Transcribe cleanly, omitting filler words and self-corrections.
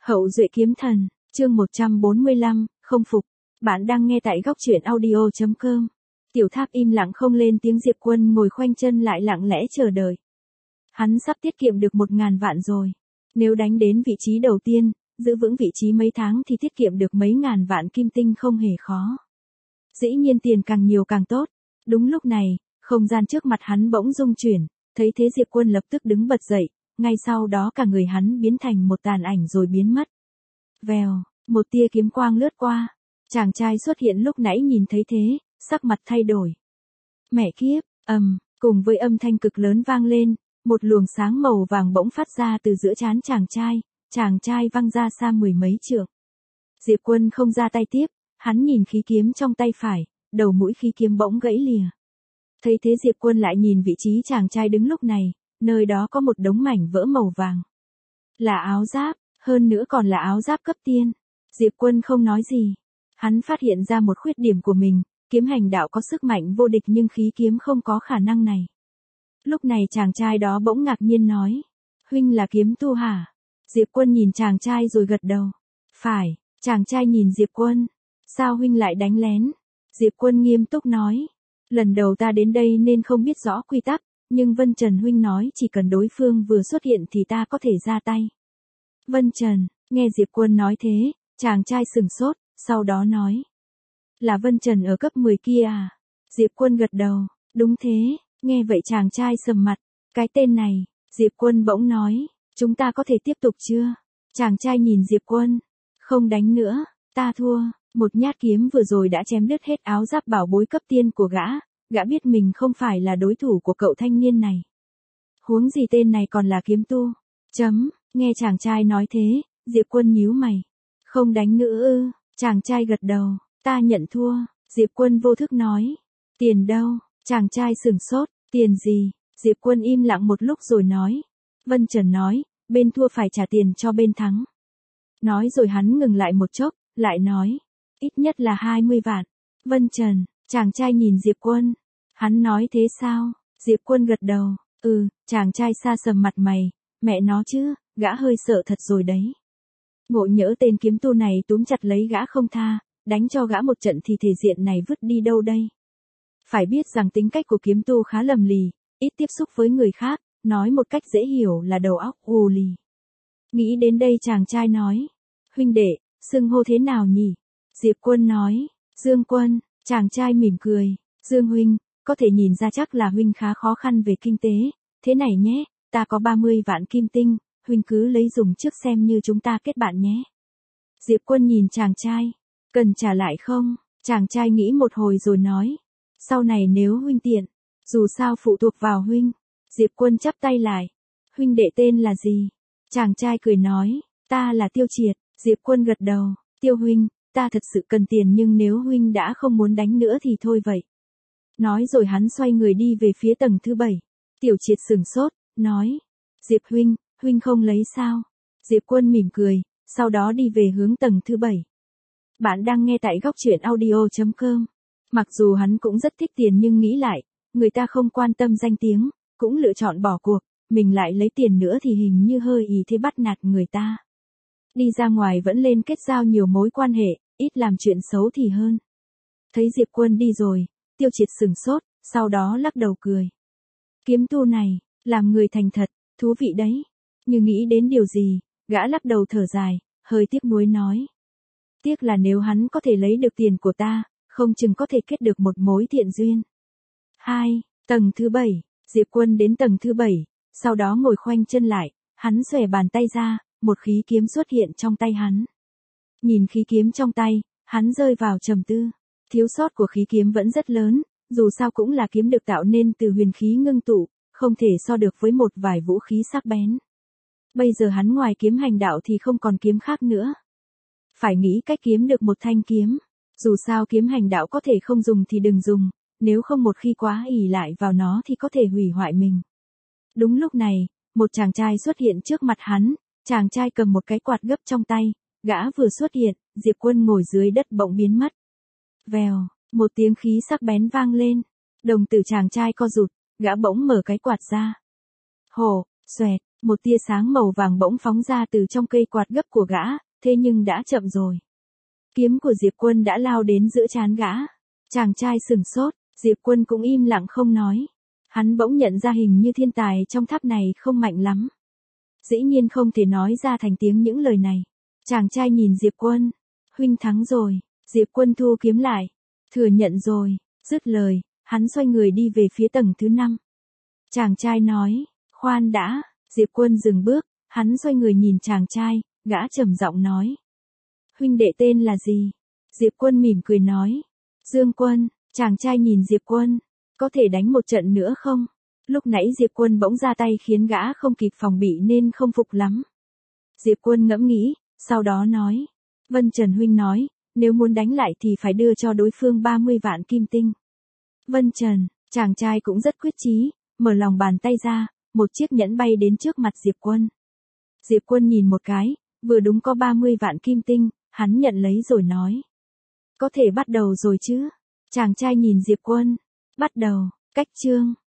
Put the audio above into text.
Hậu duệ kiếm thần, chương 145, không phục. Bạn đang nghe tại góc truyện audio.com. Tiểu Tháp im lặng không lên tiếng. Diệp Quân ngồi khoanh chân lại lặng lẽ chờ đợi. Hắn sắp tiết kiệm được 1.000 vạn rồi. Nếu đánh đến vị trí đầu tiên, giữ vững vị trí mấy tháng thì tiết kiệm được mấy ngàn vạn kim tinh không hề khó. Dĩ nhiên tiền càng nhiều càng tốt. Đúng lúc này, không gian trước mặt hắn bỗng rung chuyển, thấy thế Diệp Quân lập tức đứng bật dậy, ngay sau đó cả người hắn biến thành một tàn ảnh rồi biến mất. Vèo, một tia kiếm quang lướt qua, chàng trai xuất hiện lúc nãy nhìn thấy thế, sắc mặt thay đổi. Mẹ kiếp, cùng với âm thanh cực lớn vang lên, một luồng sáng màu vàng bỗng phát ra từ giữa trán chàng trai văng ra xa mười mấy trượng. Diệp Quân không ra tay tiếp, hắn nhìn khí kiếm trong tay phải, đầu mũi khí kiếm bỗng gãy lìa. Thấy thế Diệp Quân lại nhìn vị trí chàng trai đứng lúc này, nơi đó có một đống mảnh vỡ màu vàng. Là áo giáp, hơn nữa còn là áo giáp cấp tiên. Diệp Quân không nói gì. Hắn phát hiện ra một khuyết điểm của mình, kiếm hành đạo có sức mạnh vô địch nhưng khí kiếm không có khả năng này. Lúc này chàng trai đó bỗng ngạc nhiên nói, huynh là kiếm tu hả? Diệp Quân nhìn chàng trai rồi gật đầu. Phải, chàng trai nhìn Diệp Quân. Sao huynh lại đánh lén? Diệp Quân nghiêm túc nói, lần đầu ta đến đây nên không biết rõ quy tắc, nhưng Vân Trần huynh nói chỉ cần đối phương vừa xuất hiện thì ta có thể ra tay. Vân Trần, nghe Diệp Quân nói thế, chàng trai sừng sốt, sau đó nói. Là Vân Trần ở cấp 10 kia à? Diệp Quân gật đầu, đúng thế, nghe vậy chàng trai sầm mặt, cái tên này, Diệp Quân bỗng nói, chúng ta có thể tiếp tục chưa? Chàng trai nhìn Diệp Quân, không đánh nữa, ta thua, một nhát kiếm vừa rồi đã chém đứt hết áo giáp bảo bối cấp tiên của gã biết mình không phải là đối thủ của cậu thanh niên này. Huống gì tên này còn là kiếm tu. Nghe chàng trai nói thế, Diệp Quân nhíu mày. Không đánh nữa ư? Chàng trai gật đầu, ta nhận thua. Diệp Quân vô thức nói. Tiền đâu? Chàng trai sửng sốt, tiền gì? Diệp Quân im lặng một lúc rồi nói. Vân Trần nói, bên thua phải trả tiền cho bên thắng. Nói rồi hắn ngừng lại một chốc, lại nói. Ít nhất là 20 vạn. Vân Trần, chàng trai nhìn Diệp Quân. Hắn nói thế sao? Diệp Quân gật đầu, chàng trai xa sầm mặt mày, mẹ nó chứ, gã hơi sợ thật rồi đấy. Ngộ nhỡ tên kiếm tu này túm chặt lấy gã không tha, đánh cho gã một trận thì thể diện này vứt đi đâu đây? Phải biết rằng tính cách của kiếm tu khá lầm lì, ít tiếp xúc với người khác, nói một cách dễ hiểu là đầu óc ù lì. Nghĩ đến đây chàng trai nói, huynh đệ, xưng hô thế nào nhỉ? Diệp Quân nói, Dương Quân, chàng trai mỉm cười, Dương huynh, có thể nhìn ra chắc là huynh khá khó khăn về kinh tế, thế này nhé, ta có 30 vạn kim tinh, huynh cứ lấy dùng trước xem như chúng ta kết bạn nhé. Diệp Quân nhìn chàng trai, cần trả lại không? Chàng trai nghĩ một hồi rồi nói, sau này nếu huynh tiện, dù sao phụ thuộc vào huynh. Diệp Quân chắp tay lại, huynh đệ tên là gì? Chàng trai cười nói, ta là Tiêu Triệt. Diệp Quân gật đầu, Tiêu huynh, ta thật sự cần tiền nhưng nếu huynh đã không muốn đánh nữa thì thôi vậy. Nói rồi hắn xoay người đi về phía tầng thứ 7. Tiểu Triệt sửng sốt, nói. Diệp huynh không lấy sao? Diệp Quân mỉm cười, sau đó đi về hướng tầng thứ 7. Bạn đang nghe tại góc truyện audio.com. Mặc dù hắn cũng rất thích tiền nhưng nghĩ lại, người ta không quan tâm danh tiếng, cũng lựa chọn bỏ cuộc, mình lại lấy tiền nữa thì hình như hơi ý thế bắt nạt người ta. Đi ra ngoài vẫn lên kết giao nhiều mối quan hệ, ít làm chuyện xấu thì hơn. Thấy Diệp Quân đi rồi, Tiêu Triệt sửng sốt, sau đó lắc đầu cười. Kiếm tu này, làm người thành thật, thú vị đấy. Như nghĩ đến điều gì, gã lắc đầu thở dài, hơi tiếc nuối nói. Tiếc là nếu hắn có thể lấy được tiền của ta, không chừng có thể kết được một mối thiện duyên. 2. Tầng thứ 7, Diệp Quân đến tầng thứ 7, sau đó ngồi khoanh chân lại, hắn xòe bàn tay ra, một khí kiếm xuất hiện trong tay hắn. Nhìn khí kiếm trong tay, hắn rơi vào trầm tư. Thiếu sót của khí kiếm vẫn rất lớn, dù sao cũng là kiếm được tạo nên từ huyền khí ngưng tụ, không thể so được với một vài vũ khí sắc bén. Bây giờ hắn ngoài kiếm hành đạo thì không còn kiếm khác nữa. Phải nghĩ cách kiếm được một thanh kiếm. Dù sao kiếm hành đạo có thể không dùng thì đừng dùng, nếu không một khi quá ỷ lại vào nó thì có thể hủy hoại mình. Đúng lúc này, một chàng trai xuất hiện trước mặt hắn, chàng trai cầm một cái quạt gấp trong tay, gã vừa xuất hiện, Diệp Quân ngồi dưới đất bỗng biến mất. Vèo, một tiếng khí sắc bén vang lên, đồng tử chàng trai co rụt, gã bỗng mở cái quạt ra. Hổ, xoẹt, Một tia sáng màu vàng bỗng phóng ra từ trong cây quạt gấp của gã, thế nhưng đã chậm rồi. Kiếm của Diệp Quân đã lao đến giữa trán gã. Chàng trai sửng sốt, Diệp Quân cũng im lặng không nói. Hắn bỗng nhận ra hình như thiên tài trong tháp này không mạnh lắm. Dĩ nhiên không thể nói ra thành tiếng những lời này. Chàng trai nhìn Diệp Quân. Huynh thắng rồi. Diệp Quân thu kiếm lại. Thừa nhận rồi. Dứt lời, hắn xoay người đi về phía tầng thứ 5. Chàng trai nói, khoan đã. Diệp Quân dừng bước, hắn xoay người nhìn chàng trai, gã trầm giọng nói. Huynh đệ tên là gì? Diệp Quân mỉm cười nói. Dương Quân. Chàng trai nhìn Diệp Quân. Có thể đánh một trận nữa không? Lúc nãy Diệp Quân bỗng ra tay khiến gã không kịp phòng bị nên không phục lắm. Diệp Quân ngẫm nghĩ, sau đó nói. Vân Trần huynh nói, nếu muốn đánh lại thì phải đưa cho đối phương 30 vạn kim tinh. Vân Trần, chàng trai cũng rất quyết chí, mở lòng bàn tay ra, một chiếc nhẫn bay đến trước mặt Diệp Quân. Diệp Quân nhìn một cái, vừa đúng có 30 vạn kim tinh, hắn nhận lấy rồi nói. Có thể bắt đầu rồi chứ? Chàng trai nhìn Diệp Quân. Bắt đầu, cách chương.